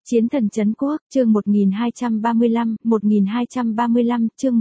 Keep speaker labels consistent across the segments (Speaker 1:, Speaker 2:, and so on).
Speaker 1: Chiến thần trấn quốc, chương 1235, chương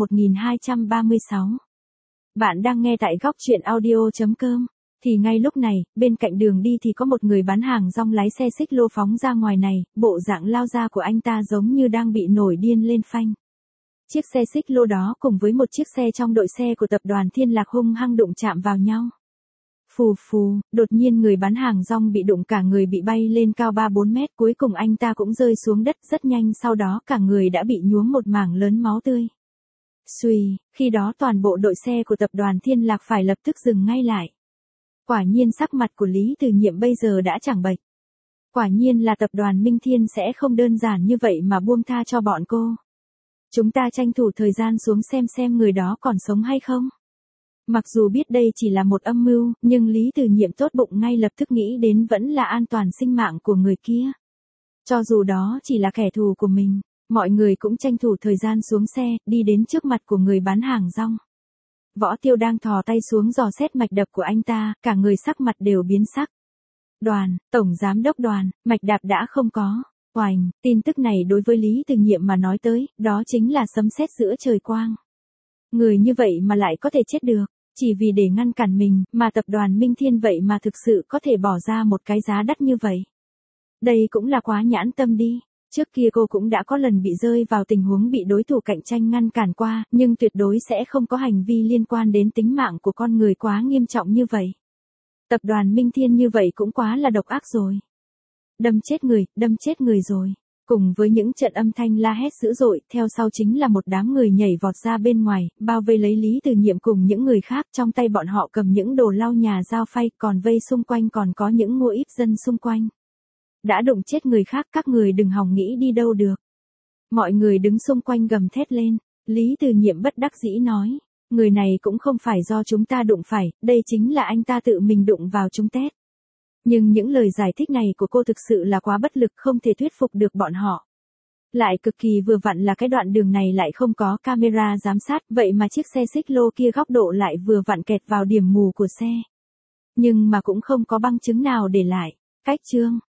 Speaker 1: 1236. Bạn đang nghe tại góc truyện audio.com. Thì ngay lúc này, bên cạnh đường đi thì có một người bán hàng rong lái xe xích lô phóng ra ngoài này, bộ dạng lao ra của anh ta giống như đang bị nổi điên lên phanh. Chiếc xe xích lô đó cùng với một chiếc xe trong đội xe của tập đoàn Thiên Lạc hung hăng đụng chạm vào nhau. Phù phù, đột nhiên người bán hàng rong bị đụng cả người bị bay lên cao 3-4 mét, cuối cùng anh ta cũng rơi xuống đất rất nhanh, sau đó cả người đã bị nhuốm một mảng lớn máu tươi. Xuy, khi đó toàn bộ đội xe của tập đoàn Thiên Lạc phải lập tức dừng ngay lại. Quả nhiên sắc mặt của Lý Từ Nhiệm bây giờ đã chẳng bệch. Quả nhiên là tập đoàn Minh Thiên sẽ không đơn giản như vậy mà buông tha cho bọn cô. Chúng ta tranh thủ thời gian xuống xem người đó còn sống hay không. Mặc dù biết đây chỉ là một âm mưu, nhưng Lý Từ Nhiệm tốt bụng ngay lập tức nghĩ đến vẫn là an toàn sinh mạng của người kia. Cho dù đó chỉ là kẻ thù của mình, mọi người cũng tranh thủ thời gian xuống xe, đi đến trước mặt của người bán hàng rong. Võ Tiêu đang thò tay xuống dò xét mạch đập của anh ta, cả người sắc mặt đều biến sắc. Tổng giám đốc Đoàn, mạch đập đã không có. Oành, tin tức này đối với Lý Từ Nhiệm mà nói tới, đó chính là sấm sét giữa trời quang. Người như vậy mà lại có thể chết được. Chỉ vì để ngăn cản mình, mà tập đoàn Minh Thiên vậy mà thực sự có thể bỏ ra một cái giá đắt như vậy. Đây cũng là quá nhãn tâm đi. Trước kia cô cũng đã có lần bị rơi vào tình huống bị đối thủ cạnh tranh ngăn cản qua, nhưng tuyệt đối sẽ không có hành vi liên quan đến tính mạng của con người quá nghiêm trọng như vậy. Tập đoàn Minh Thiên như vậy cũng quá là độc ác rồi. Đâm chết người rồi. Cùng với những trận âm thanh la hét dữ dội, theo sau chính là một đám người nhảy vọt ra bên ngoài, bao vây lấy Lý Từ Nhiệm cùng những người khác, trong tay bọn họ cầm những đồ lau nhà dao phay, còn vây xung quanh còn có những ngô íp dân xung quanh. Đã đụng chết người khác, các người đừng hòng nghĩ đi đâu được. Mọi người đứng xung quanh gầm thét lên, Lý Từ Nhiệm bất đắc dĩ nói, người này cũng không phải do chúng ta đụng phải, đây chính là anh ta tự mình đụng vào chúng tét. Nhưng những lời giải thích này của cô thực sự là quá bất lực, không thể thuyết phục được bọn họ. Lại cực kỳ vừa vặn là cái đoạn đường này lại không có camera giám sát, vậy mà chiếc xe xích lô kia góc độ lại vừa vặn kẹt vào điểm mù của xe. Nhưng mà cũng không có bằng chứng nào để lại. Cách chương,